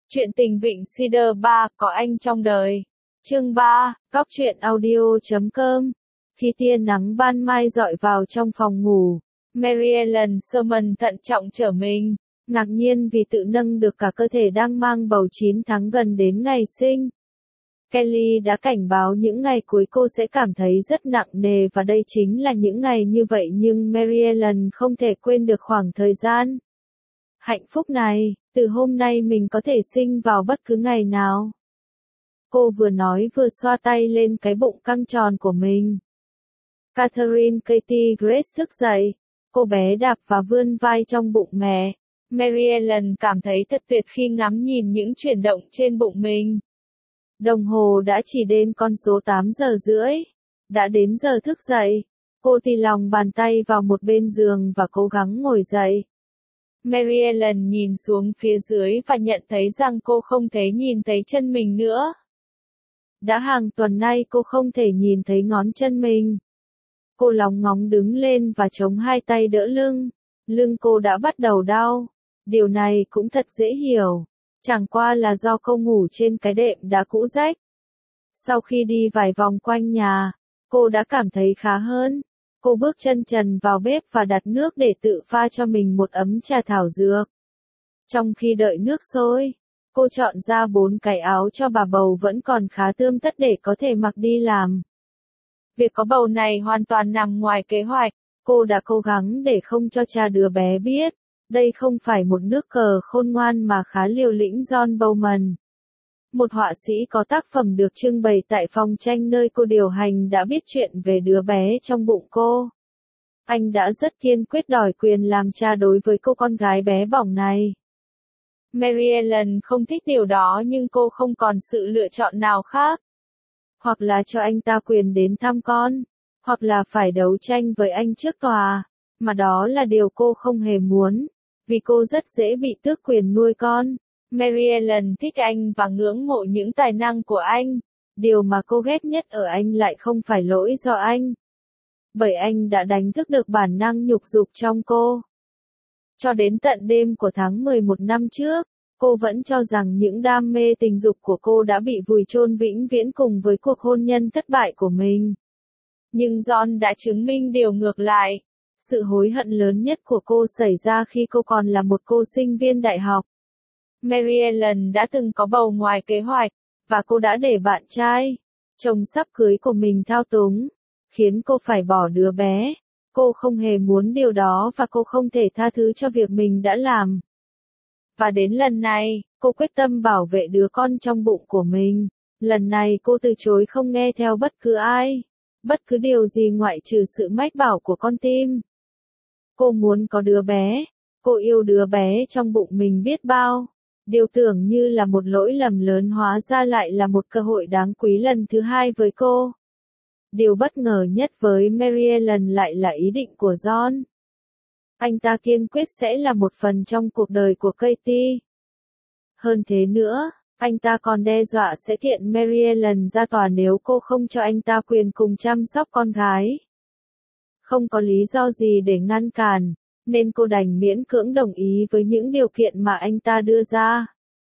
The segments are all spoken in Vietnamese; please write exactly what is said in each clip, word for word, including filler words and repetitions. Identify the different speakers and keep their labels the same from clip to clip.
Speaker 1: Chuyện tình Vịnh Cedar ba, có anh trong đời. Chương ba, Góc truyện audio chấm com. Khi tia nắng ban mai dọi vào trong phòng ngủ, Mary Ellen Sherman thận trọng trở mình, ngạc nhiên vì tự nâng được cả cơ thể đang mang bầu chín tháng gần đến ngày sinh. Kelly đã cảnh báo những ngày cuối cô sẽ cảm thấy rất nặng nề và đây chính là những ngày như vậy nhưng Mary Ellen không thể quên được khoảng thời gian hạnh phúc này, từ hôm nay mình có thể sinh vào bất cứ ngày nào. Cô vừa nói vừa xoa tay lên cái bụng căng tròn của mình. Catherine Katie Grace thức dậy, cô bé đạp và vươn vai trong bụng mẹ. Mary Ellen cảm thấy thật tuyệt khi ngắm nhìn những chuyển động trên bụng mình. Đồng hồ đã chỉ đến con số tám giờ rưỡi. Đã đến giờ thức dậy. Cô tì lòng bàn tay vào một bên giường và cố gắng ngồi dậy. Mary Ellen nhìn xuống phía dưới và nhận thấy rằng cô không thể nhìn thấy chân mình nữa. Đã hàng tuần nay cô không thể nhìn thấy ngón chân mình. Cô lóng ngóng đứng lên và chống hai tay đỡ lưng. Lưng cô đã bắt đầu đau. Điều này cũng thật dễ hiểu. Chẳng qua là do cô ngủ trên cái đệm đã cũ rách. Sau khi đi vài vòng quanh nhà, cô đã cảm thấy khá hơn. Cô bước chân trần vào bếp và đặt nước để tự pha cho mình một ấm trà thảo dược. Trong khi đợi nước sôi, cô chọn ra bốn cái áo cho bà bầu vẫn còn khá tươm tất để có thể mặc đi làm. Việc có bầu này hoàn toàn nằm ngoài kế hoạch. Cô đã cố gắng để không cho cha đứa bé biết. Đây không phải một nước cờ khôn ngoan mà khá liều lĩnh. John Bowman, một họa sĩ có tác phẩm được trưng bày tại phòng tranh nơi cô điều hành đã biết chuyện về đứa bé trong bụng cô. Anh đã rất kiên quyết đòi quyền làm cha đối với cô con gái bé bỏng này. Mary Ellen không thích điều đó nhưng cô không còn sự lựa chọn nào khác. Hoặc là cho anh ta quyền đến thăm con, hoặc là phải đấu tranh với anh trước tòa, mà đó là điều cô không hề muốn, vì cô rất dễ bị tước quyền nuôi con. Mary Ellen thích anh và ngưỡng mộ những tài năng của anh. Điều mà cô ghét nhất ở anh lại không phải lỗi do anh. Bởi anh đã đánh thức được bản năng nhục dục trong cô. Cho đến tận đêm của tháng mười một năm trước, cô vẫn cho rằng những đam mê tình dục của cô đã bị vùi chôn vĩnh viễn cùng với cuộc hôn nhân thất bại của mình. Nhưng John đã chứng minh điều ngược lại. Sự hối hận lớn nhất của cô xảy ra khi cô còn là một cô sinh viên đại học. Mary Ellen đã từng có bầu ngoài kế hoạch, và cô đã để bạn trai, chồng sắp cưới của mình thao túng, khiến cô phải bỏ đứa bé. Cô không hề muốn điều đó và cô không thể tha thứ cho việc mình đã làm. Và đến lần này, cô quyết tâm bảo vệ đứa con trong bụng của mình. Lần này cô từ chối không nghe theo bất cứ ai, bất cứ điều gì ngoại trừ sự mách bảo của con tim. Cô muốn có đứa bé. Cô yêu đứa bé trong bụng mình biết bao. Điều tưởng như là một lỗi lầm lớn hóa ra lại là một cơ hội đáng quý lần thứ hai với cô. Điều bất ngờ nhất với Mary Ellen lại là ý định của John. Anh ta kiên quyết sẽ là một phần trong cuộc đời của Katie. Hơn thế nữa, anh ta còn đe dọa sẽ kiện Mary Ellen ra tòa nếu cô không cho anh ta quyền cùng chăm sóc con gái. Không có lý do gì để ngăn cản, nên cô đành miễn cưỡng đồng ý với những điều kiện mà anh ta đưa ra.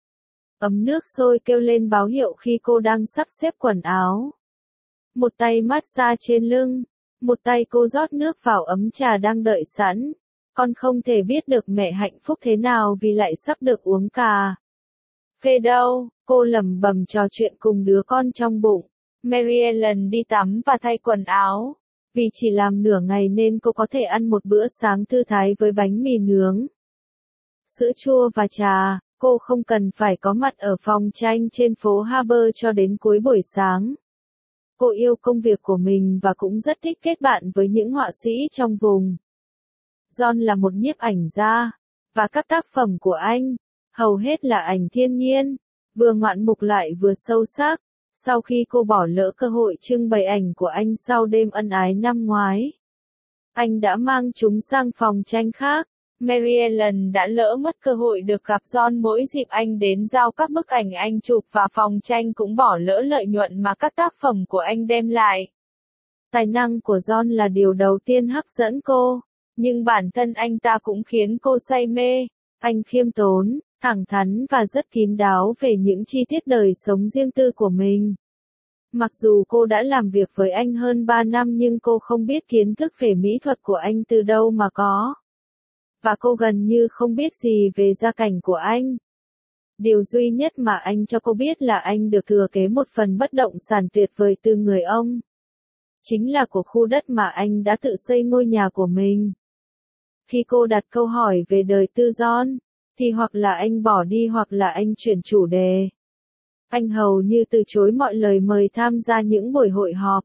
Speaker 1: Ấm nước sôi kêu lên báo hiệu khi cô đang sắp xếp quần áo. Một tay massage trên lưng, một tay cô rót nước vào ấm trà đang đợi sẵn. Con không thể biết được mẹ hạnh phúc thế nào vì lại sắp được uống cà phê đâu, cô lẩm bẩm trò chuyện cùng đứa con trong bụng. Mary Ellen đi tắm và thay quần áo. Vì chỉ làm nửa ngày nên cô có thể ăn một bữa sáng thư thái với bánh mì nướng, sữa chua và trà. Cô không cần phải có mặt ở phòng tranh trên phố Harbour cho đến cuối buổi sáng. Cô yêu công việc của mình và cũng rất thích kết bạn với những họa sĩ trong vùng. John là một nhiếp ảnh gia, và các tác phẩm của anh, hầu hết là ảnh thiên nhiên, vừa ngoạn mục lại vừa sâu sắc. Sau khi cô bỏ lỡ cơ hội trưng bày ảnh của anh sau đêm ân ái năm ngoái, anh đã mang chúng sang phòng tranh khác. Mary Ellen đã lỡ mất cơ hội được gặp John mỗi dịp anh đến giao các bức ảnh anh chụp và phòng tranh cũng bỏ lỡ lợi nhuận mà các tác phẩm của anh đem lại. Tài năng của John là điều đầu tiên hấp dẫn cô, nhưng bản thân anh ta cũng khiến cô say mê. Anh khiêm tốn, thẳng thắn và rất kín đáo về những chi tiết đời sống riêng tư của mình. Mặc dù cô đã làm việc với anh hơn ba năm nhưng cô không biết kiến thức về mỹ thuật của anh từ đâu mà có. Và cô gần như không biết gì về gia cảnh của anh. Điều duy nhất mà anh cho cô biết là anh được thừa kế một phần bất động sản tuyệt vời từ người ông. Chính là của khu đất mà anh đã tự xây ngôi nhà của mình. Khi cô đặt câu hỏi về đời tư John, thì hoặc là anh bỏ đi hoặc là anh chuyển chủ đề. Anh hầu như từ chối mọi lời mời tham gia những buổi hội họp.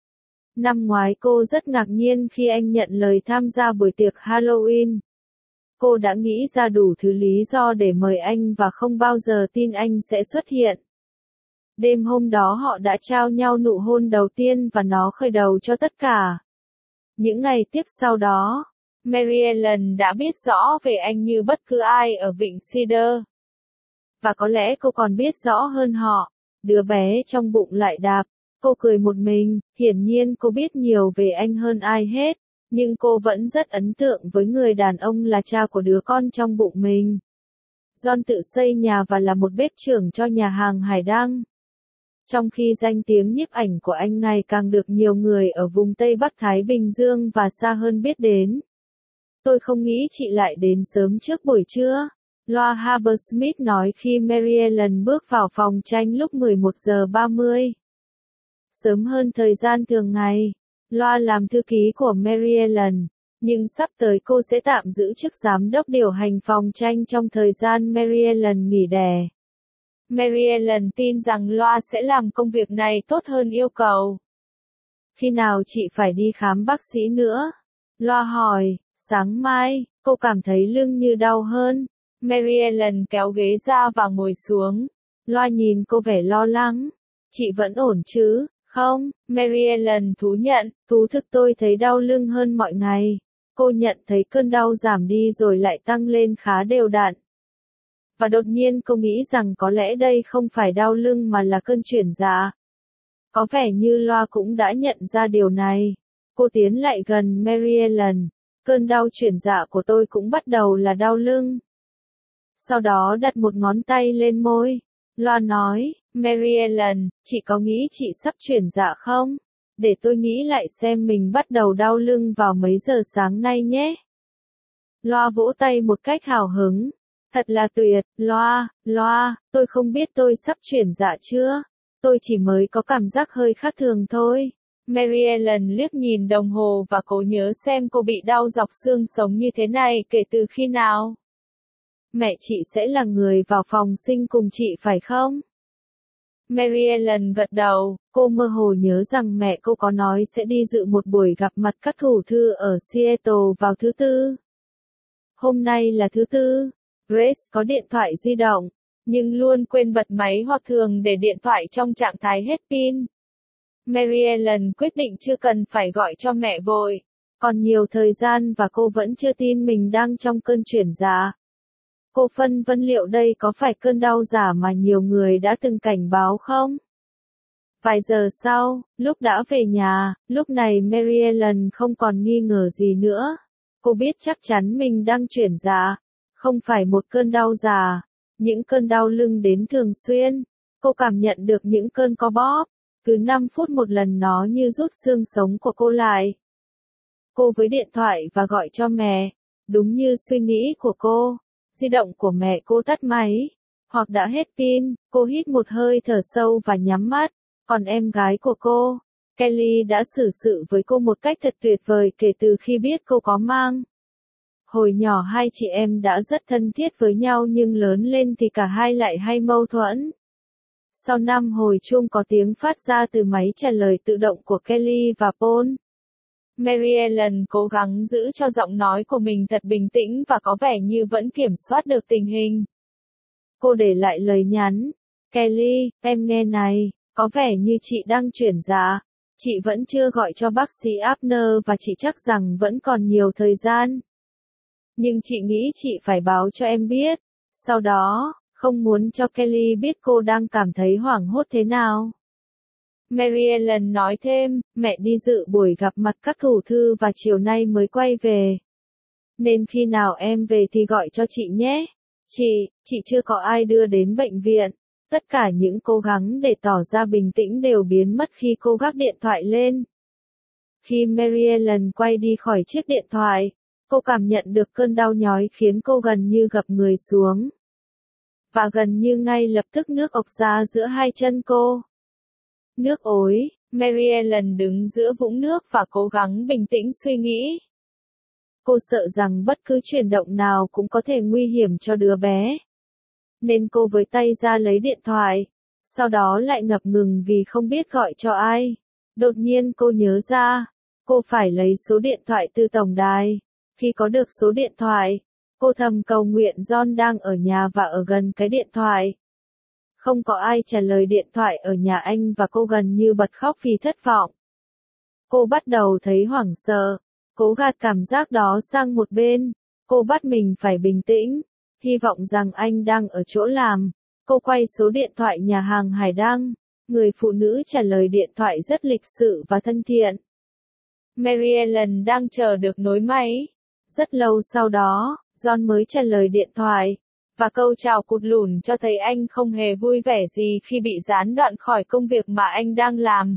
Speaker 1: Năm ngoái cô rất ngạc nhiên khi anh nhận lời tham gia buổi tiệc Halloween. Cô đã nghĩ ra đủ thứ lý do để mời anh và không bao giờ tin anh sẽ xuất hiện. Đêm hôm đó họ đã trao nhau nụ hôn đầu tiên và nó khởi đầu cho tất cả. Những ngày tiếp sau đó, Mary Ellen đã biết rõ về anh như bất cứ ai ở Vịnh Cedar. Và có lẽ cô còn biết rõ hơn họ. Đứa bé trong bụng lại đạp. Cô cười một mình, hiển nhiên cô biết nhiều về anh hơn ai hết. Nhưng cô vẫn rất ấn tượng với người đàn ông là cha của đứa con trong bụng mình. John tự xây nhà và là một bếp trưởng cho nhà hàng Hải Đăng. Trong khi danh tiếng nhiếp ảnh của anh ngày càng được nhiều người ở vùng Tây Bắc Thái Bình Dương và xa hơn biết đến. Tôi không nghĩ chị lại đến sớm trước buổi trưa. Loa Habersmith nói khi Mary Ellen bước vào phòng tranh lúc mười một giờ ba mươi. Sớm hơn thời gian thường ngày. Loa làm thư ký của Mary Ellen, nhưng sắp tới cô sẽ tạm giữ chức giám đốc điều hành phòng tranh trong thời gian Mary Ellen nghỉ đẻ. Mary Ellen tin rằng Loa sẽ làm công việc này tốt hơn yêu cầu. Khi nào chị phải đi khám bác sĩ nữa? Loa hỏi, sáng mai, cô cảm thấy lưng như đau hơn. Mary Ellen kéo ghế ra và ngồi xuống. Loa nhìn cô vẻ lo lắng. Chị vẫn ổn chứ? Không, Mary Ellen thú nhận, thú thực tôi thấy đau lưng hơn mọi ngày. Cô nhận thấy cơn đau giảm đi rồi lại tăng lên khá đều đặn. Và đột nhiên cô nghĩ rằng có lẽ đây không phải đau lưng mà là cơn chuyển dạ. Có vẻ như Loa cũng đã nhận ra điều này. Cô tiến lại gần Mary Ellen. Cơn đau chuyển dạ của tôi cũng bắt đầu là đau lưng. Sau đó đặt một ngón tay lên môi. Loa nói, Mary Ellen, chị có nghĩ chị sắp chuyển dạ không? Để tôi nghĩ lại xem mình bắt đầu đau lưng vào mấy giờ sáng nay nhé. Loa vỗ tay một cách hào hứng. Thật là tuyệt, Loa, Loa, tôi không biết tôi sắp chuyển dạ chưa. Tôi chỉ mới có cảm giác hơi khác thường thôi. Mary Ellen liếc nhìn đồng hồ và cố nhớ xem cô bị đau dọc xương sống như thế này kể từ khi nào. Mẹ chị sẽ là người vào phòng sinh cùng chị phải không? Mary Ellen gật đầu, cô mơ hồ nhớ rằng mẹ cô có nói sẽ đi dự một buổi gặp mặt các thủ thư ở Seattle vào thứ tư. Hôm nay là thứ tư. Grace có điện thoại di động, nhưng luôn quên bật máy hoặc thường để điện thoại trong trạng thái hết pin. Mary Ellen quyết định chưa cần phải gọi cho mẹ vội. Còn nhiều thời gian và cô vẫn chưa tin mình đang trong cơn chuyển dạ. Cô phân vân liệu đây có phải cơn đau giả mà nhiều người đã từng cảnh báo không? Vài giờ sau, lúc đã về nhà, lúc này Mary Ellen không còn nghi ngờ gì nữa. Cô biết chắc chắn mình đang chuyển dạ. Không phải một cơn đau giả. Những cơn đau lưng đến thường xuyên. Cô cảm nhận được những cơn co bóp. Cứ năm phút một lần nó như rút xương sống của cô lại. Cô với điện thoại và gọi cho mẹ. Đúng như suy nghĩ của cô. Di động của mẹ cô tắt máy. Hoặc đã hết pin. Cô hít một hơi thở sâu và nhắm mắt. Còn em gái của cô, Kelly đã xử sự với cô một cách thật tuyệt vời kể từ khi biết cô có mang. Hồi nhỏ hai chị em đã rất thân thiết với nhau nhưng lớn lên thì cả hai lại hay mâu thuẫn. Sau năm hồi chuông có tiếng phát ra từ máy trả lời tự động của Kelly và Paul. Mary Ellen cố gắng giữ cho giọng nói của mình thật bình tĩnh và có vẻ như vẫn kiểm soát được tình hình. Cô để lại lời nhắn. Kelly, em nghe này, có vẻ như chị đang chuyển dạ. Chị vẫn chưa gọi cho bác sĩ Abner và chị chắc rằng vẫn còn nhiều thời gian. Nhưng chị nghĩ chị phải báo cho em biết. Sau đó, không muốn cho Kelly biết cô đang cảm thấy hoảng hốt thế nào. Mary Ellen nói thêm, mẹ đi dự buổi gặp mặt các thủ thư và chiều nay mới quay về. Nên khi nào em về thì gọi cho chị nhé. Chị, chị chưa có ai đưa đến bệnh viện. Tất cả những cố gắng để tỏ ra bình tĩnh đều biến mất khi cô gác điện thoại lên. Khi Mary Ellen quay đi khỏi chiếc điện thoại, cô cảm nhận được cơn đau nhói khiến cô gần như gập người xuống. Và gần như ngay lập tức nước ộc ra giữa hai chân cô. Nước ối, Mary Ellen đứng giữa vũng nước và cố gắng bình tĩnh suy nghĩ. Cô sợ rằng bất cứ chuyển động nào cũng có thể nguy hiểm cho đứa bé. Nên cô với tay ra lấy điện thoại, sau đó lại ngập ngừng vì không biết gọi cho ai. Đột nhiên cô nhớ ra, cô phải lấy số điện thoại từ tổng đài. Khi có được số điện thoại, cô thầm cầu nguyện John đang ở nhà và ở gần cái điện thoại. Không có ai trả lời điện thoại ở nhà anh và cô gần như bật khóc vì thất vọng. Cô bắt đầu thấy hoảng sợ, cố gạt cảm giác đó sang một bên. Cô bắt mình phải bình tĩnh, hy vọng rằng anh đang ở chỗ làm. Cô quay số điện thoại nhà hàng Hải Đăng. Người phụ nữ trả lời điện thoại rất lịch sự và thân thiện. Mary Ellen đang chờ được nối máy. Rất lâu sau đó, John mới trả lời điện thoại. Và câu chào cụt lủn cho thấy anh không hề vui vẻ gì khi bị gián đoạn khỏi công việc mà anh đang làm.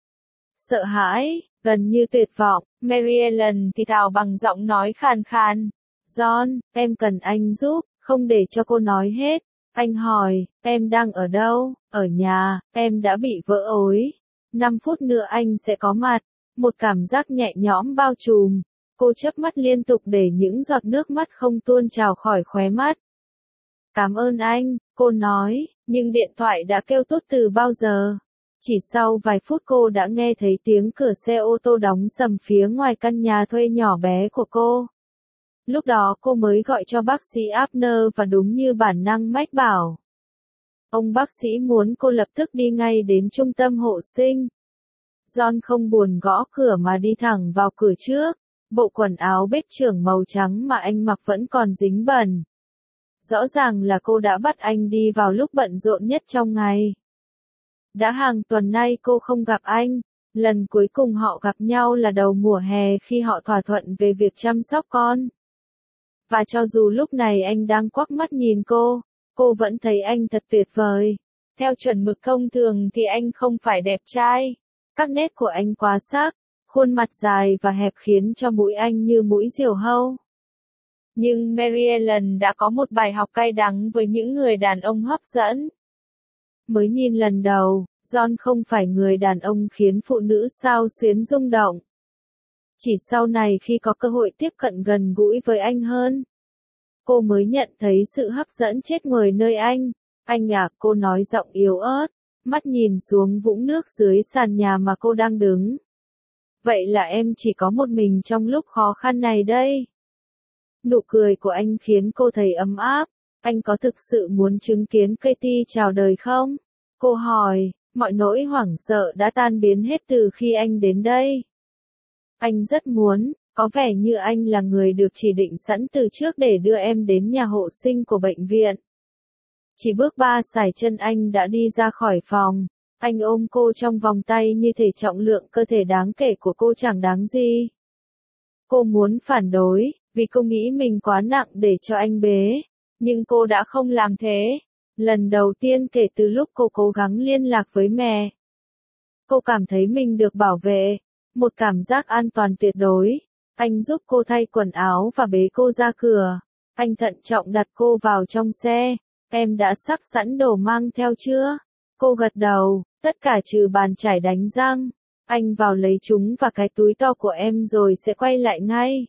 Speaker 1: Sợ hãi, gần như tuyệt vọng, Mary Ellen thì thào bằng giọng nói khàn khàn. John, em cần anh giúp, không để cho cô nói hết. Anh hỏi, em đang ở đâu? Ở nhà, em đã bị vỡ ối. Năm phút nữa anh sẽ có mặt. Một cảm giác nhẹ nhõm bao trùm. Cô chớp mắt liên tục để những giọt nước mắt không tuôn trào khỏi khóe mắt. Cảm ơn anh, cô nói, nhưng điện thoại đã kêu tút từ bao giờ. Chỉ sau vài phút cô đã nghe thấy tiếng cửa xe ô tô đóng sầm phía ngoài căn nhà thuê nhỏ bé của cô. Lúc đó cô mới gọi cho bác sĩ Abner và đúng như bản năng mách bảo. Ông bác sĩ muốn cô lập tức đi ngay đến trung tâm hộ sinh. John không buồn gõ cửa mà đi thẳng vào cửa trước. Bộ quần áo bếp trưởng màu trắng mà anh mặc vẫn còn dính bẩn. Rõ ràng là cô đã bắt anh đi vào lúc bận rộn nhất trong ngày. Đã hàng tuần nay cô không gặp anh. Lần cuối cùng họ gặp nhau là đầu mùa hè khi họ thỏa thuận về việc chăm sóc con. Và cho dù lúc này anh đang quắc mắt nhìn cô, cô vẫn thấy anh thật tuyệt vời. Theo chuẩn mực thông thường thì anh không phải đẹp trai. Các nét của anh quá sắc, khuôn mặt dài và hẹp khiến cho mũi anh như mũi diều hâu. Nhưng Mary Ellen đã có một bài học cay đắng với những người đàn ông hấp dẫn. Mới nhìn lần đầu, John không phải người đàn ông khiến phụ nữ xao xuyến rung động. Chỉ sau này khi có cơ hội tiếp cận gần gũi với anh hơn, cô mới nhận thấy sự hấp dẫn chết người nơi anh. Anh à, cô nói giọng yếu ớt, mắt nhìn xuống vũng nước dưới sàn nhà mà cô đang đứng. Vậy là em chỉ có một mình trong lúc khó khăn này đây. Nụ cười của anh khiến cô thấy ấm áp. Anh có thực sự muốn chứng kiến Katie chào đời không? Cô hỏi, mọi nỗi hoảng sợ đã tan biến hết từ khi anh đến đây. Anh rất muốn, có vẻ như anh là người được chỉ định sẵn từ trước để đưa em đến nhà hộ sinh của bệnh viện. Chỉ bước ba sải chân anh đã đi ra khỏi phòng. Anh ôm cô trong vòng tay như thể trọng lượng cơ thể đáng kể của cô chẳng đáng gì. Cô muốn phản đối, vì cô nghĩ mình quá nặng để cho anh bế. Nhưng cô đã không làm thế. Lần đầu tiên kể từ lúc cô cố gắng liên lạc với mẹ. Cô cảm thấy mình được bảo vệ. Một cảm giác an toàn tuyệt đối. Anh giúp cô thay quần áo và bế cô ra cửa. Anh thận trọng đặt cô vào trong xe. Em đã sắp sẵn đồ mang theo chưa? Cô gật đầu, tất cả trừ bàn chải đánh răng. Anh vào lấy chúng và cái túi to của em rồi sẽ quay lại ngay.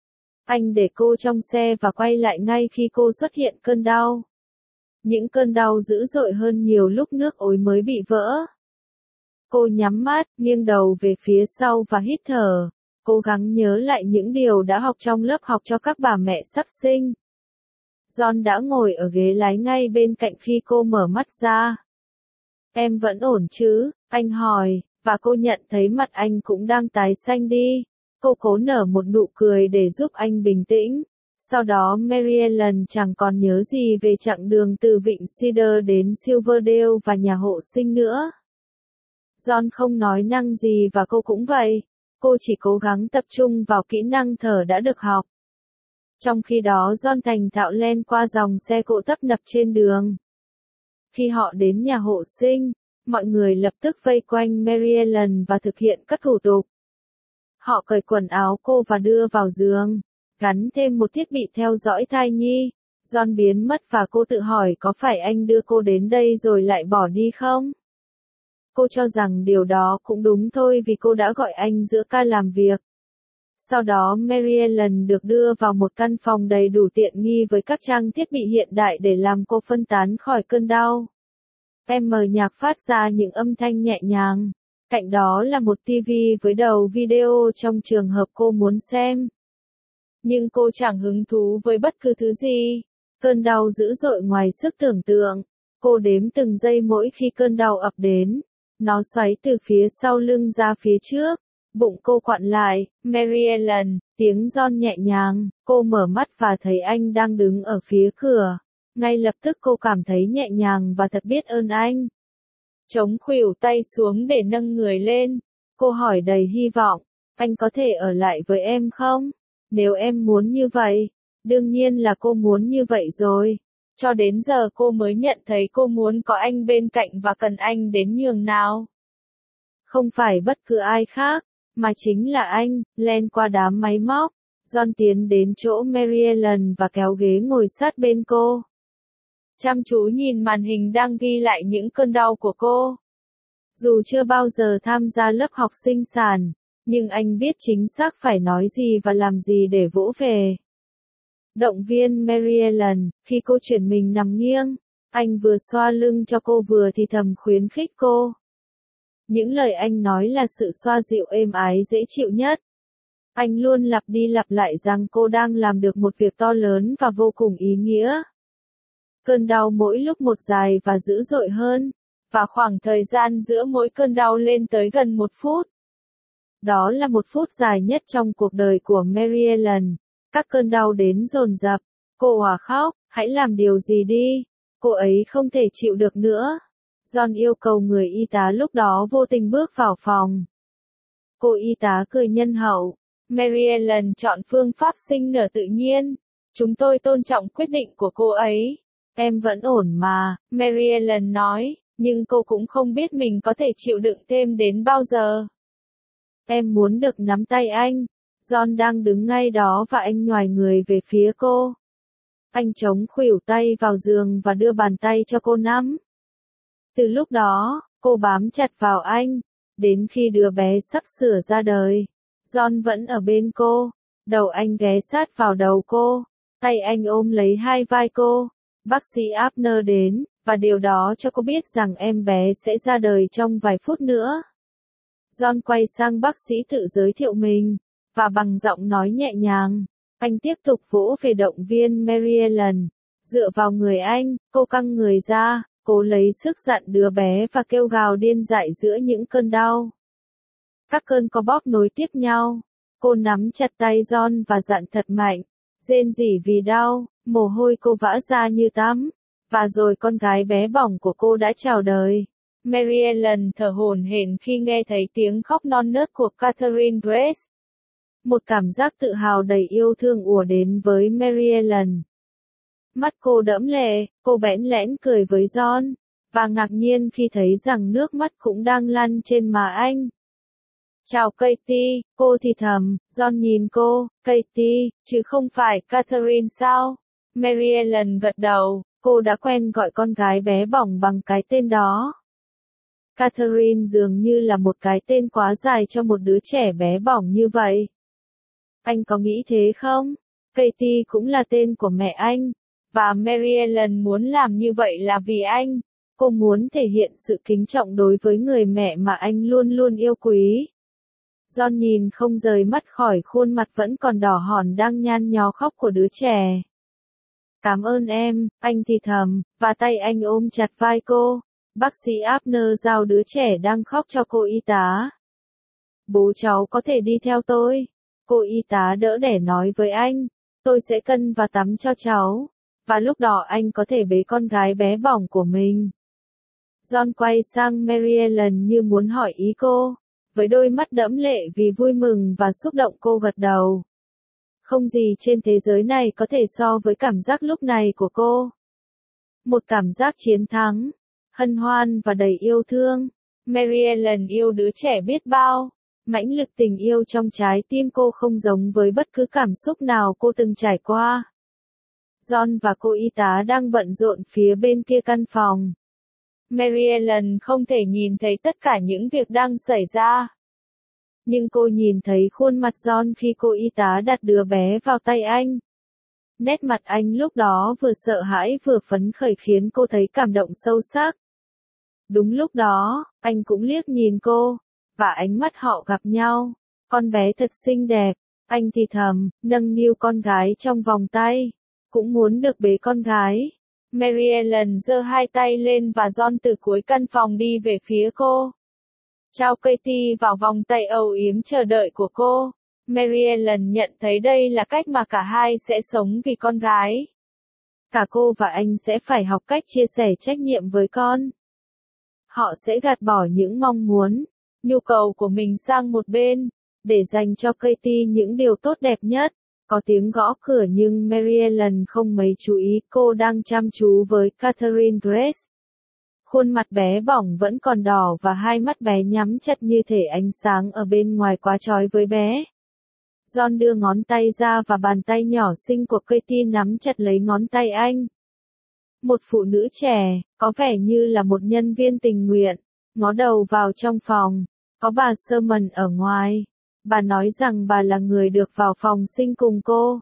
Speaker 1: Anh để cô trong xe và quay lại ngay khi cô xuất hiện cơn đau. Những cơn đau dữ dội hơn nhiều lúc nước ối mới bị vỡ. Cô nhắm mắt, nghiêng đầu về phía sau và hít thở, cố gắng nhớ lại những điều đã học trong lớp học cho các bà mẹ sắp sinh. John đã ngồi ở ghế lái ngay bên cạnh khi cô mở mắt ra. Em vẫn ổn chứ? Anh hỏi, và cô nhận thấy mặt anh cũng đang tái xanh đi. Cô cố nở một nụ cười để giúp anh bình tĩnh. Sau đó Mary Ellen chẳng còn nhớ gì về chặng đường từ Vịnh Cedar đến Silverdale và nhà hộ sinh nữa. John không nói năng gì và cô cũng vậy. Cô chỉ cố gắng tập trung vào kỹ năng thở đã được học. Trong khi đó John thành thạo len qua dòng xe cộ tấp nập trên đường. Khi họ đến nhà hộ sinh, mọi người lập tức vây quanh Mary Ellen và thực hiện các thủ tục. Họ cởi quần áo cô và đưa vào giường, gắn thêm một thiết bị theo dõi thai nhi. John biến mất và cô tự hỏi có phải anh đưa cô đến đây rồi lại bỏ đi không? Cô cho rằng điều đó cũng đúng thôi vì cô đã gọi anh giữa ca làm việc. Sau đó Mary Ellen được đưa vào một căn phòng đầy đủ tiện nghi với các trang thiết bị hiện đại để làm cô phân tán khỏi cơn đau. Em mở nhạc phát ra những âm thanh nhẹ nhàng. Cạnh đó là một ti vi với đầu video trong trường hợp cô muốn xem. Nhưng cô chẳng hứng thú với bất cứ thứ gì. Cơn đau dữ dội ngoài sức tưởng tượng. Cô đếm từng giây mỗi khi cơn đau ập đến. Nó xoáy từ phía sau lưng ra phía trước. Bụng cô quặn lại. Mary Ellen, tiếng John nhẹ nhàng. Cô mở mắt và thấy anh đang đứng ở phía cửa. Ngay lập tức cô cảm thấy nhẹ nhàng và thật biết ơn anh. Chống khuỷu tay xuống để nâng người lên. Cô hỏi đầy hy vọng. Anh có thể ở lại với em không? Nếu em muốn như vậy. Đương nhiên là cô muốn như vậy rồi. Cho đến giờ cô mới nhận thấy cô muốn có anh bên cạnh và cần anh đến nhường nào. Không phải bất cứ ai khác, mà chính là anh. Len qua đám máy móc. John tiến đến chỗ Mary Ellen và kéo ghế ngồi sát bên cô. Chăm chú nhìn màn hình đang ghi lại những cơn đau của cô. Dù chưa bao giờ tham gia lớp học sinh sản, nhưng anh biết chính xác phải nói gì và làm gì để vỗ về. Động viên Mary Ellen, khi cô chuyển mình nằm nghiêng, anh vừa xoa lưng cho cô vừa thì thầm khuyến khích cô. Những lời anh nói là sự xoa dịu êm ái dễ chịu nhất. Anh luôn lặp đi lặp lại rằng cô đang làm được một việc to lớn và vô cùng ý nghĩa. Cơn đau mỗi lúc một dài và dữ dội hơn, và khoảng thời gian giữa mỗi cơn đau lên tới gần một phút. Đó là một phút dài nhất trong cuộc đời của Mary Ellen. Các cơn đau đến dồn dập, cô òa khóc, hãy làm điều gì đi, cô ấy không thể chịu được nữa. John yêu cầu người y tá lúc đó vô tình bước vào phòng. Cô y tá cười nhân hậu. Mary Ellen chọn phương pháp sinh nở tự nhiên. Chúng tôi tôn trọng quyết định của cô ấy. Em vẫn ổn mà, Mary Ellen nói, nhưng cô cũng không biết mình có thể chịu đựng thêm đến bao giờ. Em muốn được nắm tay anh. John đang đứng ngay đó và anh nhoài người về phía cô. Anh chống khuỷu tay vào giường và đưa bàn tay cho cô nắm. Từ lúc đó, cô bám chặt vào anh, đến khi đứa bé sắp sửa ra đời. John vẫn ở bên cô, đầu anh ghé sát vào đầu cô, tay anh ôm lấy hai vai cô. Bác sĩ Abner đến, và điều đó cho cô biết rằng em bé sẽ ra đời trong vài phút nữa. John quay sang bác sĩ tự giới thiệu mình, và bằng giọng nói nhẹ nhàng, anh tiếp tục vỗ về động viên Mary Ellen. Dựa vào người anh, cô căng người ra, cố lấy sức dặn đứa bé và kêu gào điên dại giữa những cơn đau. Các cơn co bóp nối tiếp nhau. Cô nắm chặt tay John và dặn thật mạnh, rên rỉ vì đau, mồ hôi cô vã ra như tắm. Và rồi con gái bé bỏng của cô đã chào đời. Mary Ellen thở hổn hển khi nghe thấy tiếng khóc non nớt của Catherine Grace. Một cảm giác tự hào đầy yêu thương ùa đến với Mary Ellen. Mắt cô đẫm lệ, cô bẽn lẽn cười với John, và ngạc nhiên khi thấy rằng nước mắt cũng đang lăn trên má anh. Chào Katie, cô thì thầm. John nhìn cô, Katie, chứ không phải Catherine sao? Mary Ellen gật đầu, cô đã quen gọi con gái bé bỏng bằng cái tên đó. Catherine dường như là một cái tên quá dài cho một đứa trẻ bé bỏng như vậy. Anh có nghĩ thế không? Katie cũng là tên của mẹ anh, và Mary Ellen muốn làm như vậy là vì anh. Cô muốn thể hiện sự kính trọng đối với người mẹ mà anh luôn luôn yêu quý. John nhìn không rời mắt khỏi khuôn mặt vẫn còn đỏ hòn đang nhăn nhó khóc của đứa trẻ. Cảm ơn em, anh thì thầm, và tay anh ôm chặt vai cô. Bác sĩ Abner giao đứa trẻ đang khóc cho cô y tá. Bố cháu có thể đi theo tôi. Cô y tá đỡ đẻ nói với anh, tôi sẽ cân và tắm cho cháu, và lúc đó anh có thể bế con gái bé bỏng của mình. John quay sang Mary Ellen như muốn hỏi ý cô, với đôi mắt đẫm lệ vì vui mừng và xúc động cô gật đầu. Không gì trên thế giới này có thể so với cảm giác lúc này của cô. Một cảm giác chiến thắng, hân hoan và đầy yêu thương. Mary Ellen yêu đứa trẻ biết bao. Mãnh lực tình yêu trong trái tim cô không giống với bất cứ cảm xúc nào cô từng trải qua. John và cô y tá đang bận rộn phía bên kia căn phòng. Mary Ellen không thể nhìn thấy tất cả những việc đang xảy ra. Nhưng cô nhìn thấy khuôn mặt John khi cô y tá đặt đứa bé vào tay anh. Nét mặt anh lúc đó vừa sợ hãi vừa phấn khởi khiến cô thấy cảm động sâu sắc. Đúng lúc đó, anh cũng liếc nhìn cô, và ánh mắt họ gặp nhau. Con bé thật xinh đẹp, anh thì thầm, nâng niu con gái trong vòng tay. Cũng muốn được bế con gái. Mary Ellen giơ hai tay lên và John từ cuối căn phòng đi về phía cô. Trao Katie vào vòng tay âu yếm chờ đợi của cô. Mary Ellen nhận thấy đây là cách mà cả hai sẽ sống vì con gái. Cả cô và anh sẽ phải học cách chia sẻ trách nhiệm với con. Họ sẽ gạt bỏ những mong muốn, nhu cầu của mình sang một bên, để dành cho Katie những điều tốt đẹp nhất. Có tiếng gõ cửa nhưng Mary Ellen không mấy chú ý, cô đang chăm chú với Catherine Grace. Khuôn mặt bé bỏng vẫn còn đỏ và hai mắt bé nhắm chặt như thể ánh sáng ở bên ngoài quá chói với bé. John đưa ngón tay ra và bàn tay nhỏ xinh của Katie nắm chặt lấy ngón tay anh. Một phụ nữ trẻ, có vẻ như là một nhân viên tình nguyện, ngó đầu vào trong phòng. Có bà Sherman ở ngoài. Bà nói rằng bà là người được vào phòng sinh cùng cô.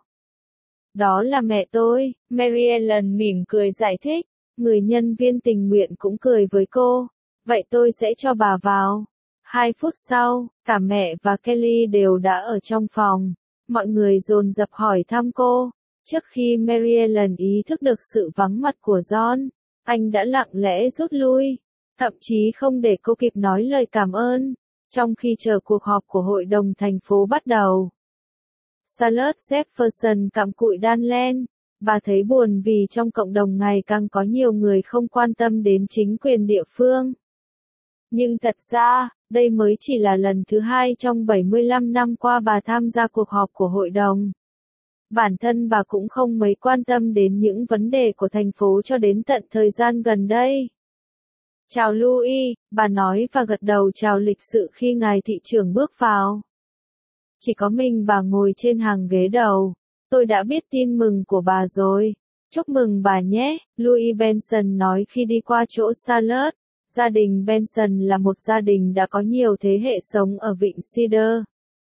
Speaker 1: Đó là mẹ tôi, Mary Ellen mỉm cười giải thích. Người nhân viên tình nguyện cũng cười với cô. Vậy tôi sẽ cho bà vào. Hai phút sau, cả mẹ và Kelly đều đã ở trong phòng. Mọi người dồn dập hỏi thăm cô. Trước khi Mary Ellen ý thức được sự vắng mặt của John, anh đã lặng lẽ rút lui. Thậm chí không để cô kịp nói lời cảm ơn. Trong khi chờ cuộc họp của hội đồng thành phố bắt đầu, Charlotte Jefferson cặm cụi đan len. Bà thấy buồn vì trong cộng đồng ngày càng có nhiều người không quan tâm đến chính quyền địa phương. Nhưng thật ra, đây mới chỉ là lần thứ hai trong bảy mươi lăm năm qua bà tham gia cuộc họp của hội đồng. Bản thân bà cũng không mấy quan tâm đến những vấn đề của thành phố cho đến tận thời gian gần đây. Chào Louis, bà nói và gật đầu chào lịch sự khi ngài thị trưởng bước vào. Chỉ có mình bà ngồi trên hàng ghế đầu. Tôi đã biết tin mừng của bà rồi. Chúc mừng bà nhé, Louis Benson nói khi đi qua chỗ Charlotte. Gia đình Benson là một gia đình đã có nhiều thế hệ sống ở Vịnh Cedar.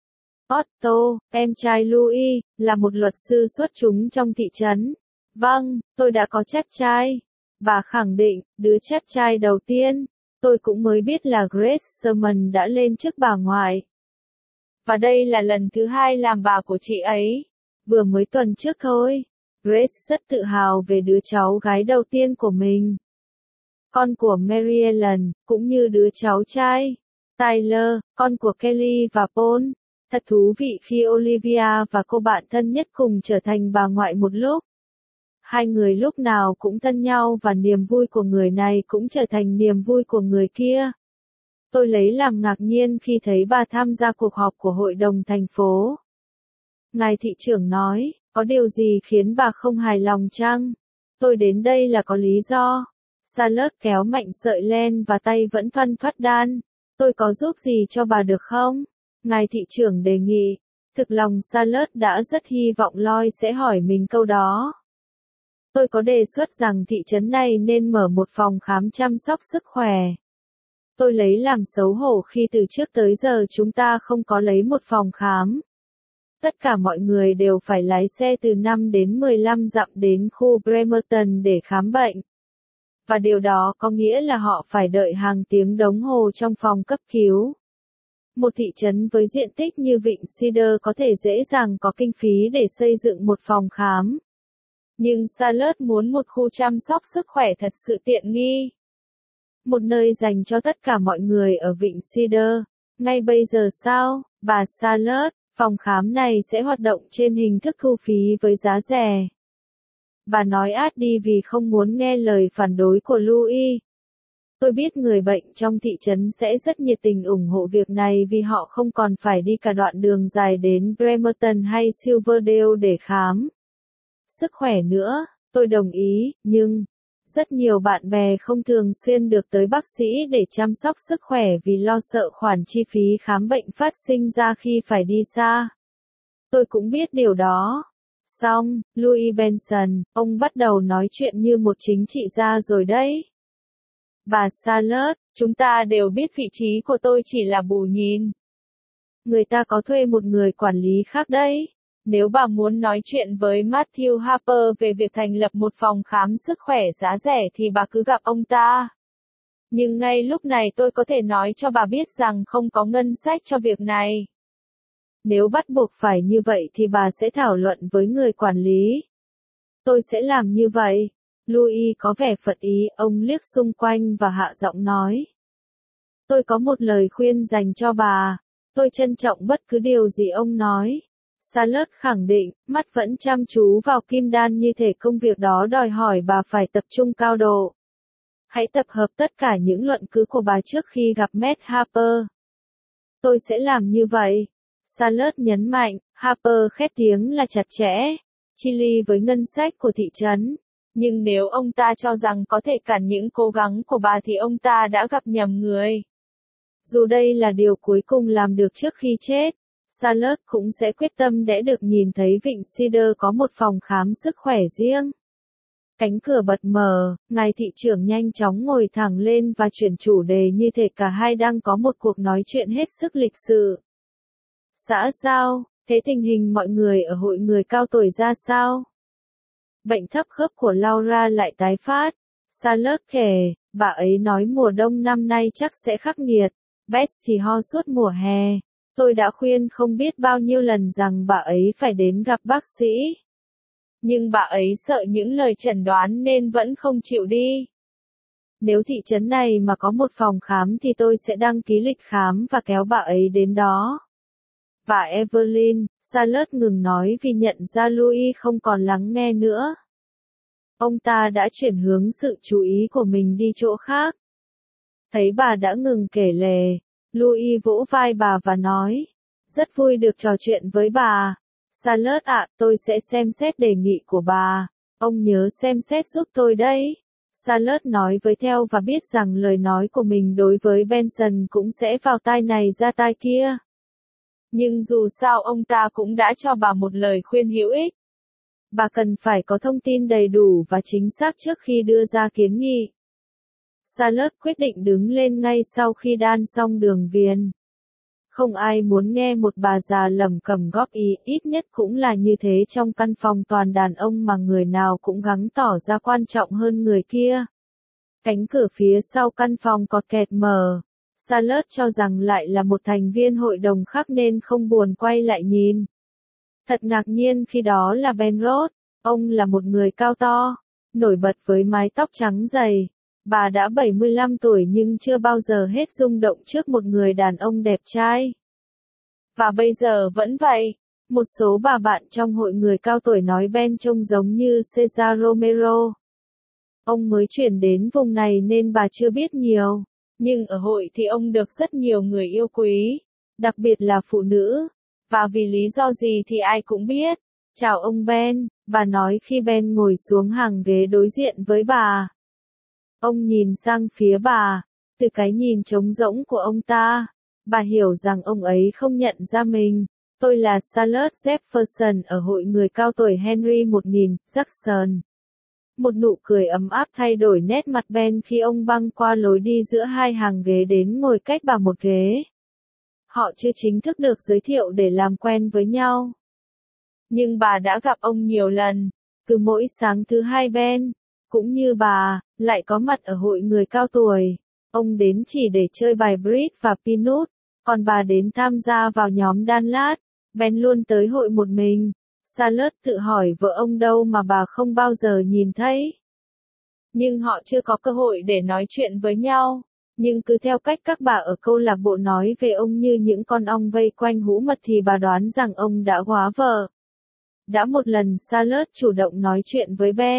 Speaker 1: Otto, em trai Louis, là một luật sư xuất chúng trong thị trấn. Vâng, tôi đã có chắt trai. Bà khẳng định, đứa chắt trai đầu tiên. Tôi cũng mới biết là Grace Sherman đã lên chức bà ngoại. Và đây là lần thứ hai làm bà của chị ấy. Vừa mới tuần trước thôi. Grace rất tự hào về đứa cháu gái đầu tiên của mình. Con của Mary Ellen, cũng như đứa cháu trai. Tyler, con của Kelly và Paul. Thật thú vị khi Olivia và cô bạn thân nhất cùng trở thành bà ngoại một lúc. Hai người lúc nào cũng thân nhau và niềm vui của người này cũng trở thành niềm vui của người kia. Tôi lấy làm ngạc nhiên khi thấy bà tham gia cuộc họp của hội đồng thành phố. Ngài thị trưởng nói, có điều gì khiến bà không hài lòng chăng? Tôi đến đây là có lý do. Charlotte kéo mạnh sợi len và tay vẫn thoăn thoắt đan. Tôi có giúp gì cho bà được không? Ngài thị trưởng đề nghị. Thực lòng Charlotte đã rất hy vọng Lloyd sẽ hỏi mình câu đó. Tôi có đề xuất rằng thị trấn này nên mở một phòng khám chăm sóc sức khỏe. Tôi lấy làm xấu hổ khi từ trước tới giờ chúng ta không có lấy một phòng khám. Tất cả mọi người đều phải lái xe từ năm đến mười lăm dặm đến khu Bremerton để khám bệnh. Và điều đó có nghĩa là họ phải đợi hàng tiếng đồng hồ trong phòng cấp cứu. Một thị trấn với diện tích như Vịnh Cedar có thể dễ dàng có kinh phí để xây dựng một phòng khám. Nhưng Charlotte muốn một khu chăm sóc sức khỏe thật sự tiện nghi. Một nơi dành cho tất cả mọi người ở Vịnh Cedar. Ngay bây giờ sao, bà Charlotte, phòng khám này sẽ hoạt động trên hình thức thu phí với giá rẻ. Bà nói át đi vì không muốn nghe lời phản đối của Louis. Tôi biết người bệnh trong thị trấn sẽ rất nhiệt tình ủng hộ việc này vì họ không còn phải đi cả đoạn đường dài đến Bremerton hay Silverdale để khám sức khỏe nữa. Tôi đồng ý, nhưng rất nhiều bạn bè không thường xuyên được tới bác sĩ để chăm sóc sức khỏe vì lo sợ khoản chi phí khám bệnh phát sinh ra khi phải đi xa. Tôi cũng biết điều đó. Xong, Louis Benson, ông bắt đầu nói chuyện như một chính trị gia rồi đấy. Bà Charlotte, chúng ta đều biết vị trí của tôi chỉ là bù nhìn. Người ta có thuê một người quản lý khác đấy. Nếu bà muốn nói chuyện với Matthew Harper về việc thành lập một phòng khám sức khỏe giá rẻ thì bà cứ gặp ông ta. Nhưng ngay lúc này tôi có thể nói cho bà biết rằng không có ngân sách cho việc này. Nếu bắt buộc phải như vậy thì bà sẽ thảo luận với người quản lý. Tôi sẽ làm như vậy. Louis có vẻ phật ý, ông liếc xung quanh và hạ giọng nói. Tôi có một lời khuyên dành cho bà. Tôi trân trọng bất cứ điều gì ông nói. Charlotte khẳng định, mắt vẫn chăm chú vào kim đan như thể công việc đó đòi hỏi bà phải tập trung cao độ. Hãy tập hợp tất cả những luận cứ của bà trước khi gặp Matt Harper. Tôi sẽ làm như vậy. Charlotte nhấn mạnh, Harper khét tiếng là chặt chẽ, chi li với ngân sách của thị trấn. Nhưng nếu ông ta cho rằng có thể cản những cố gắng của bà thì ông ta đã gặp nhầm người. Dù đây là điều cuối cùng làm được trước khi chết, Charlotte cũng sẽ quyết tâm để được nhìn thấy Vịnh Cedar có một phòng khám sức khỏe riêng. Cánh cửa bật mở, ngài thị trưởng nhanh chóng ngồi thẳng lên và chuyển chủ đề như thể cả hai đang có một cuộc nói chuyện hết sức lịch sự. Xã giao, thế tình hình mọi người ở hội người cao tuổi ra sao? Bệnh thấp khớp của Laura lại tái phát. Charlotte kể, bà ấy nói mùa đông năm nay chắc sẽ khắc nghiệt. Beth thì ho suốt mùa hè. Tôi đã khuyên không biết bao nhiêu lần rằng bà ấy phải đến gặp bác sĩ. Nhưng bà ấy sợ những lời chẩn đoán nên vẫn không chịu đi. Nếu thị trấn này mà có một phòng khám thì tôi sẽ đăng ký lịch khám và kéo bà ấy đến đó. Và Evelyn, Charlotte ngừng nói vì nhận ra Louis không còn lắng nghe nữa. Ông ta đã chuyển hướng sự chú ý của mình đi chỗ khác. Thấy bà đã ngừng kể lể, Louis vỗ vai bà và nói, rất vui được trò chuyện với bà. Charlotte ạ, tôi sẽ xem xét đề nghị của bà. Ông nhớ xem xét giúp tôi đấy. Charlotte nói với theo và biết rằng lời nói của mình đối với Benson cũng sẽ vào tai này ra tai kia. Nhưng dù sao ông ta cũng đã cho bà một lời khuyên hữu ích. Bà cần phải có thông tin đầy đủ và chính xác trước khi đưa ra kiến nghị. Charlotte quyết định đứng lên ngay sau khi đan xong đường viền. Không ai muốn nghe một bà già lẩm cẩm góp ý, ít nhất cũng là như thế trong căn phòng toàn đàn ông mà người nào cũng gắng tỏ ra quan trọng hơn người kia. Cánh cửa phía sau căn phòng cọt kẹt mở. Charlotte cho rằng lại là một thành viên hội đồng khác nên không buồn quay lại nhìn. Thật ngạc nhiên khi đó là Ben Roth. Ông là một người cao to, nổi bật với mái tóc trắng dày. Bà đã bảy mươi lăm tuổi nhưng chưa bao giờ hết rung động trước một người đàn ông đẹp trai. Và bây giờ vẫn vậy. Một số bà bạn trong hội người cao tuổi nói Ben trông giống như Cesar Romero. Ông mới chuyển đến vùng này nên bà chưa biết nhiều. Nhưng ở hội thì ông được rất nhiều người yêu quý, đặc biệt là phụ nữ. Và vì lý do gì thì ai cũng biết. Chào ông Ben, bà nói khi Ben ngồi xuống hàng ghế đối diện với bà. Ông nhìn sang phía bà, từ cái nhìn trống rỗng của ông ta, bà hiểu rằng ông ấy không nhận ra mình. Tôi là Charlotte Jefferson ở hội người cao tuổi Henry một nghìn, Jackson. Một nụ cười ấm áp thay đổi nét mặt Ben khi ông băng qua lối đi giữa hai hàng ghế đến ngồi cách bà một ghế. Họ chưa chính thức được giới thiệu để làm quen với nhau. Nhưng bà đã gặp ông nhiều lần. Cứ mỗi sáng thứ hai Ben, cũng như bà, lại có mặt ở hội người cao tuổi. Ông đến chỉ để chơi bài bridge và pinot, còn bà đến tham gia vào nhóm đan lát. Ben luôn tới hội một mình. Charlotte tự hỏi vợ ông đâu mà bà không bao giờ nhìn thấy. Nhưng họ chưa có cơ hội để nói chuyện với nhau. Nhưng cứ theo cách các bà ở câu lạc bộ nói về ông như những con ong vây quanh hũ mật thì bà đoán rằng ông đã góa vợ. Đã một lần Charlotte chủ động nói chuyện với Ben.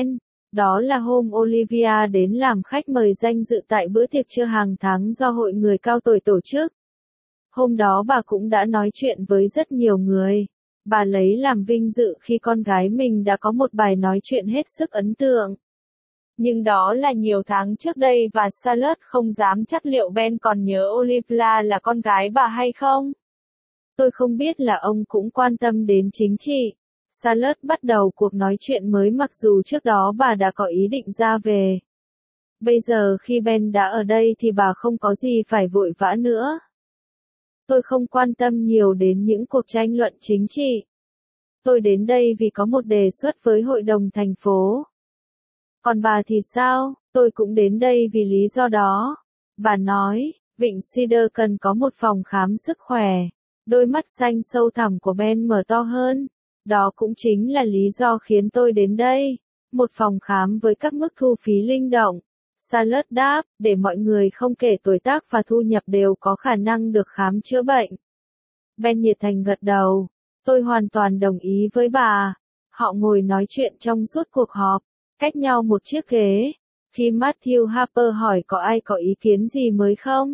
Speaker 1: Đó là hôm Olivia đến làm khách mời danh dự tại bữa tiệc trưa hàng tháng do hội người cao tuổi tổ chức. Hôm đó bà cũng đã nói chuyện với rất nhiều người. Bà lấy làm vinh dự khi con gái mình đã có một bài nói chuyện hết sức ấn tượng. Nhưng đó là nhiều tháng trước đây và Charlotte không dám chắc liệu Ben còn nhớ Olivia là con gái bà hay không. Tôi không biết là ông cũng quan tâm đến chính trị. Charlotte bắt đầu cuộc nói chuyện mới mặc dù trước đó bà đã có ý định ra về. Bây giờ khi Ben đã ở đây thì bà không có gì phải vội vã nữa. Tôi không quan tâm nhiều đến những cuộc tranh luận chính trị. Tôi đến đây vì có một đề xuất với hội đồng thành phố. Còn bà thì sao? Tôi cũng đến đây vì lý do đó. Bà nói, Vịnh Cedar cần có một phòng khám sức khỏe. Đôi mắt xanh sâu thẳm của Ben mở to hơn. Đó cũng chính là lý do khiến tôi đến đây. Một phòng khám với các mức thu phí linh động. Charlotte đáp, để mọi người không kể tuổi tác và thu nhập đều có khả năng được khám chữa bệnh. Ben nhiệt thành gật đầu. Tôi hoàn toàn đồng ý với bà. Họ ngồi nói chuyện trong suốt cuộc họp, cách nhau một chiếc ghế. Khi Matthew Harper hỏi có ai có ý kiến gì mới không?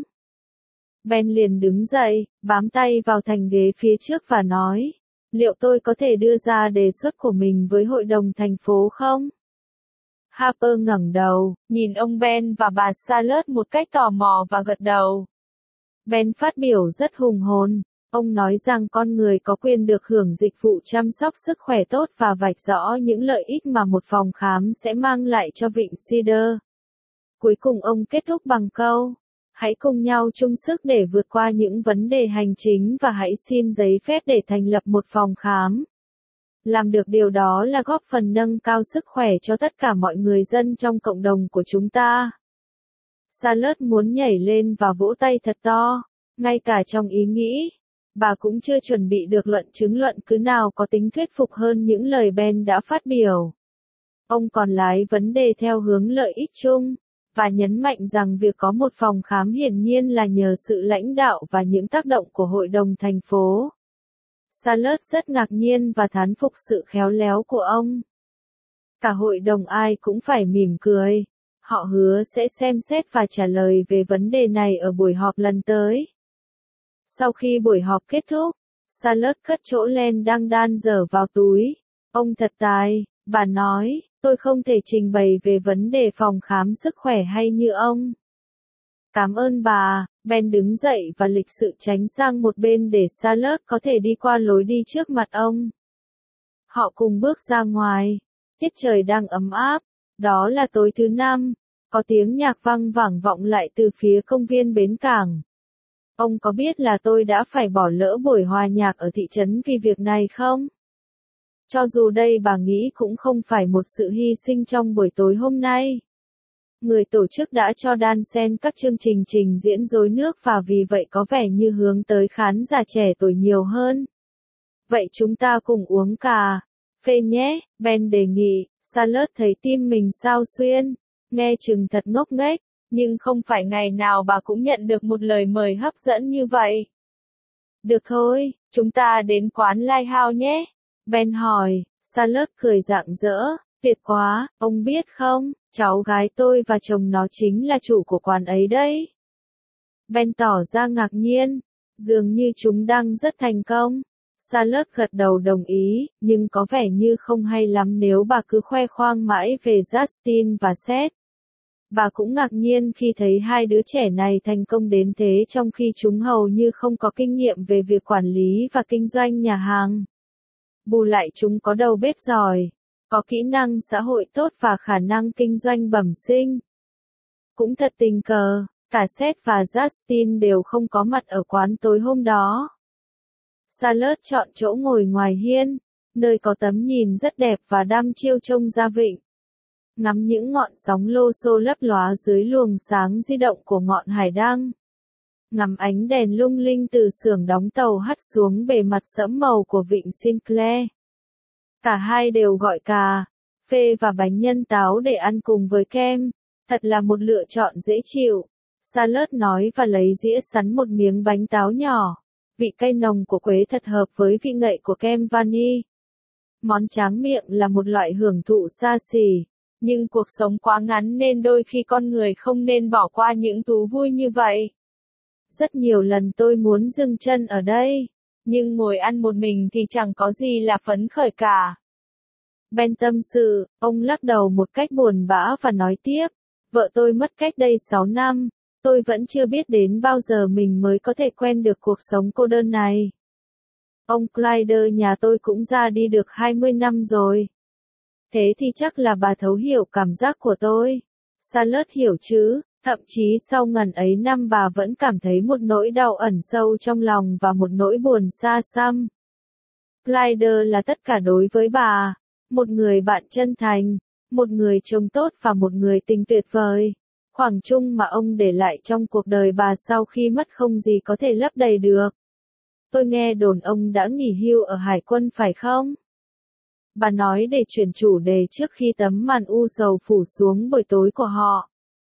Speaker 1: Ben liền đứng dậy, bám tay vào thành ghế phía trước và nói, liệu tôi có thể đưa ra đề xuất của mình với hội đồng thành phố không? Harper ngẩng đầu, nhìn ông Ben và bà Charlotte một cách tò mò và gật đầu. Ben phát biểu rất hùng hồn. Ông nói rằng con người có quyền được hưởng dịch vụ chăm sóc sức khỏe tốt và vạch rõ những lợi ích mà một phòng khám sẽ mang lại cho Vịnh Cedar. Cuối cùng ông kết thúc bằng câu, hãy cùng nhau chung sức để vượt qua những vấn đề hành chính và hãy xin giấy phép để thành lập một phòng khám. Làm được điều đó là góp phần nâng cao sức khỏe cho tất cả mọi người dân trong cộng đồng của chúng ta. Charlotte muốn nhảy lên và vỗ tay thật to, ngay cả trong ý nghĩ. Bà cũng chưa chuẩn bị được luận chứng luận cứ nào có tính thuyết phục hơn những lời Ben đã phát biểu. Ông còn lái vấn đề theo hướng lợi ích chung, và nhấn mạnh rằng việc có một phòng khám hiển nhiên là nhờ sự lãnh đạo và những tác động của hội đồng thành phố. Charlotte rất ngạc nhiên và thán phục sự khéo léo của ông. Cả hội đồng ai cũng phải mỉm cười. Họ hứa sẽ xem xét và trả lời về vấn đề này ở buổi họp lần tới. Sau khi buổi họp kết thúc, Charlotte cất chỗ len đang đan dở vào túi. Ông thật tài, bà nói, tôi không thể trình bày về vấn đề phòng khám sức khỏe hay như ông. Cảm ơn bà. Ben đứng dậy và lịch sự tránh sang một bên để Charlotte có thể đi qua lối đi trước mặt ông. Họ cùng bước ra ngoài. Tiết trời đang ấm áp. Đó là tối thứ năm. Có tiếng nhạc vang vẳng vọng lại từ phía công viên bến cảng. Ông có biết là tôi đã phải bỏ lỡ buổi hòa nhạc ở thị trấn vì việc này không? Cho dù đây bà nghĩ cũng không phải một sự hy sinh trong buổi tối hôm nay. Người tổ chức đã cho đan xen các chương trình trình diễn rối nước và vì vậy có vẻ như hướng tới khán giả trẻ tuổi nhiều hơn. Vậy chúng ta cùng uống cà phê nhé, Ben đề nghị. Charlotte thấy tim mình xao xuyên, nghe chừng thật ngốc nghếch, nhưng không phải ngày nào bà cũng nhận được một lời mời hấp dẫn như vậy. Được thôi, chúng ta đến quán Lighthouse nhé. Ben hỏi. Charlotte cười rạng rỡ, tuyệt quá, ông biết không, cháu gái tôi và chồng nó chính là chủ của quán ấy đấy. Ben tỏ ra ngạc nhiên, dường như chúng đang rất thành công. Charlotte gật đầu đồng ý, nhưng có vẻ như không hay lắm nếu bà cứ khoe khoang mãi về Justin và Seth. Bà cũng ngạc nhiên khi thấy hai đứa trẻ này thành công đến thế trong khi chúng hầu như không có kinh nghiệm về việc quản lý và kinh doanh nhà hàng. Bù lại chúng có đầu bếp giỏi, có kỹ năng xã hội tốt và khả năng kinh doanh bẩm sinh. Cũng thật tình cờ, cả Seth và Justin đều không có mặt ở quán tối hôm đó. Charlotte chọn chỗ ngồi ngoài hiên, nơi có tấm nhìn rất đẹp và đăm chiêu trông ra vịnh. Ngắm những ngọn sóng lô xô lấp lóa dưới luồng sáng di động của ngọn hải đăng. Ngắm ánh đèn lung linh từ xưởng đóng tàu hắt xuống bề mặt sẫm màu của vịnh Sinclair. Cả hai đều gọi cà phê và bánh nhân táo để ăn cùng với kem. Thật là một lựa chọn dễ chịu. Charlotte nói và lấy dĩa sắn một miếng bánh táo nhỏ. Vị cay nồng của quế thật hợp với vị ngậy của kem vani. Món tráng miệng là một loại hưởng thụ xa xỉ. Nhưng cuộc sống quá ngắn nên đôi khi con người không nên bỏ qua những thú vui như vậy. Rất nhiều lần tôi muốn dừng chân ở đây, nhưng ngồi ăn một mình thì chẳng có gì là phấn khởi cả. Ben tâm sự, ông lắc đầu một cách buồn bã và nói tiếp, vợ tôi mất cách đây sáu năm, tôi vẫn chưa biết đến bao giờ mình mới có thể quen được cuộc sống cô đơn này. Ông Clyde nhà tôi cũng ra đi được hai mươi năm rồi. Thế thì chắc là bà thấu hiểu cảm giác của tôi. Charlotte hiểu chứ, thậm chí sau ngần ấy năm bà vẫn cảm thấy một nỗi đau ẩn sâu trong lòng và một nỗi buồn xa xăm. Clyde là tất cả đối với bà, một người bạn chân thành, một người chồng tốt và một người tình tuyệt vời. Khoảng chung mà ông để lại trong cuộc đời bà sau khi mất không gì có thể lấp đầy được. Tôi nghe đồn ông đã nghỉ hưu ở hải quân phải không? Bà nói để chuyển chủ đề trước khi tấm màn u sầu phủ xuống buổi tối của họ.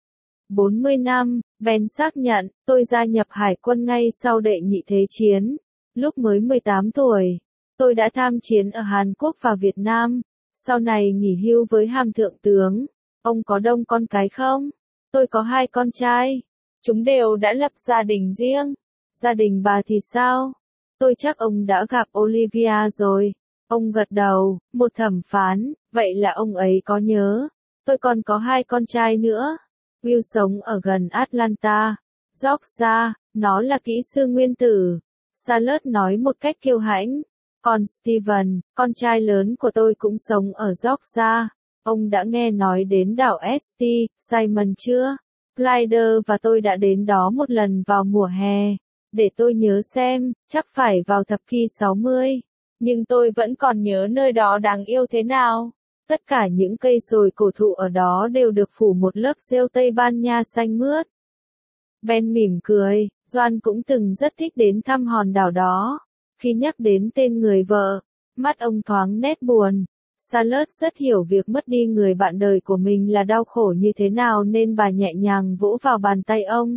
Speaker 1: bốn mươi năm, Ben xác nhận, tôi gia nhập hải quân ngay sau đệ nhị thế chiến. Lúc mới mười tám tuổi, tôi đã tham chiến ở Hàn Quốc và Việt Nam, sau này nghỉ hưu với hàm thượng tướng. Ông có đông con cái không? Tôi có hai con trai. Chúng đều đã lập gia đình riêng. Gia đình bà thì sao? Tôi chắc ông đã gặp Olivia rồi. Ông gật đầu, một thẩm phán, vậy là ông ấy có nhớ. Tôi còn có hai con trai nữa. Will sống ở gần Atlanta, Georgia, nó là kỹ sư nguyên tử. Charlotte nói một cách kiêu hãnh. Còn Steven, con trai lớn của tôi cũng sống ở Georgia. Ông đã nghe nói đến đảo St. Simon chưa? Clyde và tôi đã đến đó một lần vào mùa hè. Để tôi nhớ xem, chắc phải vào thập kỷ sáu mươi. Nhưng tôi vẫn còn nhớ nơi đó đáng yêu thế nào. Tất cả những cây sồi cổ thụ ở đó đều được phủ một lớp rêu Tây Ban Nha xanh mướt. Ben mỉm cười, Doan cũng từng rất thích đến thăm hòn đảo đó. Khi nhắc đến tên người vợ, mắt ông thoáng nét buồn. Charlotte rất hiểu việc mất đi người bạn đời của mình là đau khổ như thế nào nên bà nhẹ nhàng vỗ vào bàn tay ông.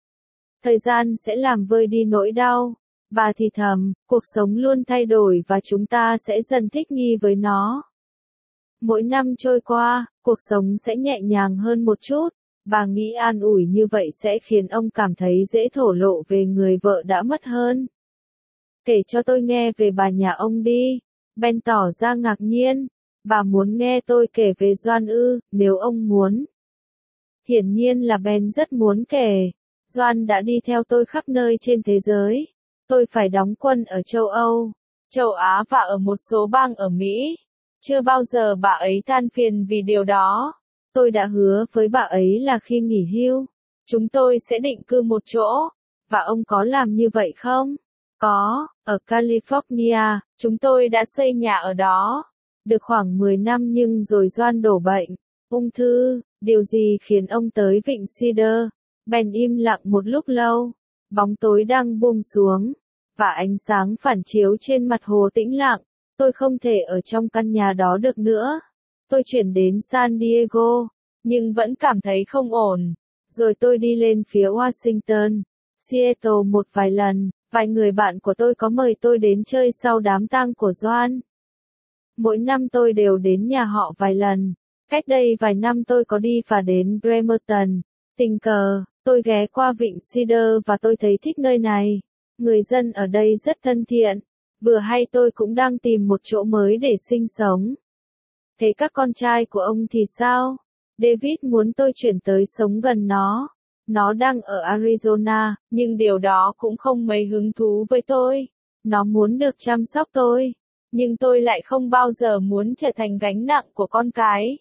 Speaker 1: Thời gian sẽ làm vơi đi nỗi đau. Bà thì thầm, cuộc sống luôn thay đổi và chúng ta sẽ dần thích nghi với nó. Mỗi năm trôi qua, cuộc sống sẽ nhẹ nhàng hơn một chút. Bà nghĩ an ủi như vậy sẽ khiến ông cảm thấy dễ thổ lộ về người vợ đã mất hơn. Kể cho tôi nghe về bà nhà ông đi. Ben tỏ ra ngạc nhiên. Bà muốn nghe tôi kể về Doan ư, nếu ông muốn. Hiển nhiên là Ben rất muốn kể. Doan đã đi theo tôi khắp nơi trên thế giới. Tôi phải đóng quân ở châu Âu, châu Á và ở một số bang ở Mỹ. Chưa bao giờ bà ấy than phiền vì điều đó. Tôi đã hứa với bà ấy là khi nghỉ hưu, chúng tôi sẽ định cư một chỗ. Và ông có làm như vậy không? Có, ở California, chúng tôi đã xây nhà ở đó. Được khoảng mười năm nhưng rồi Doan đổ bệnh, ung thư. Điều gì khiến ông tới Vịnh Cedar? Ben im lặng một lúc lâu. Bóng tối đang buông xuống, và ánh sáng phản chiếu trên mặt hồ tĩnh lặng. Tôi không thể ở trong căn nhà đó được nữa. Tôi chuyển đến San Diego, nhưng vẫn cảm thấy không ổn. Rồi tôi đi lên phía Washington, Seattle một vài lần. Vài người bạn của tôi có mời tôi đến chơi sau đám tang của Doan. Mỗi năm tôi đều đến nhà họ vài lần. Cách đây vài năm tôi có đi phà đến Bremerton. Tình cờ, tôi ghé qua Vịnh Cedar và tôi thấy thích nơi này. Người dân ở đây rất thân thiện. Vừa hay tôi cũng đang tìm một chỗ mới để sinh sống. Thế các con trai của ông thì sao? David muốn tôi chuyển tới sống gần nó. Nó đang ở Arizona, nhưng điều đó cũng không mấy hứng thú với tôi. Nó muốn được chăm sóc tôi. Nhưng tôi lại không bao giờ muốn trở thành gánh nặng của con cái.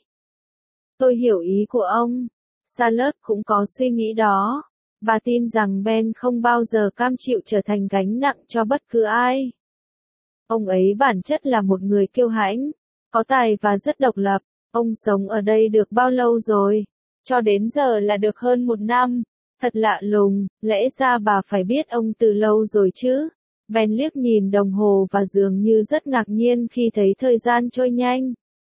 Speaker 1: Tôi hiểu ý của ông. Charlotte cũng có suy nghĩ đó. Bà tin rằng Ben không bao giờ cam chịu trở thành gánh nặng cho bất cứ ai. Ông ấy bản chất là một người kiêu hãnh, có tài và rất độc lập. Ông sống ở đây được bao lâu rồi? Cho đến giờ là được hơn một năm. Thật lạ lùng, lẽ ra bà phải biết ông từ lâu rồi chứ. Ben liếc nhìn đồng hồ và dường như rất ngạc nhiên khi thấy thời gian trôi nhanh.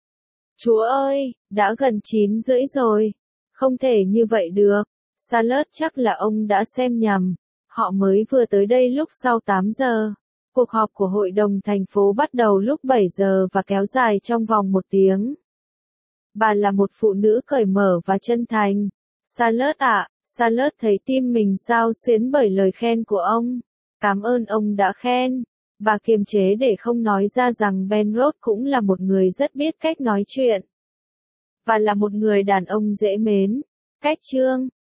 Speaker 1: Chúa ơi, đã gần chín rưỡi rồi. Không thể như vậy được. Charlotte chắc là ông đã xem nhầm. Họ mới vừa tới đây lúc sau tám giờ. Cuộc họp của hội đồng thành phố bắt đầu lúc bảy giờ và kéo dài trong vòng một tiếng. Bà là một phụ nữ cởi mở và chân thành. Charlotte ạ, Charlotte thấy tim mình xao xuyến bởi lời khen của ông. Cảm ơn ông đã khen. Bà kiềm chế để không nói ra rằng Penrose cũng là một người rất biết cách nói chuyện. Và là một người đàn ông dễ mến. Cách chương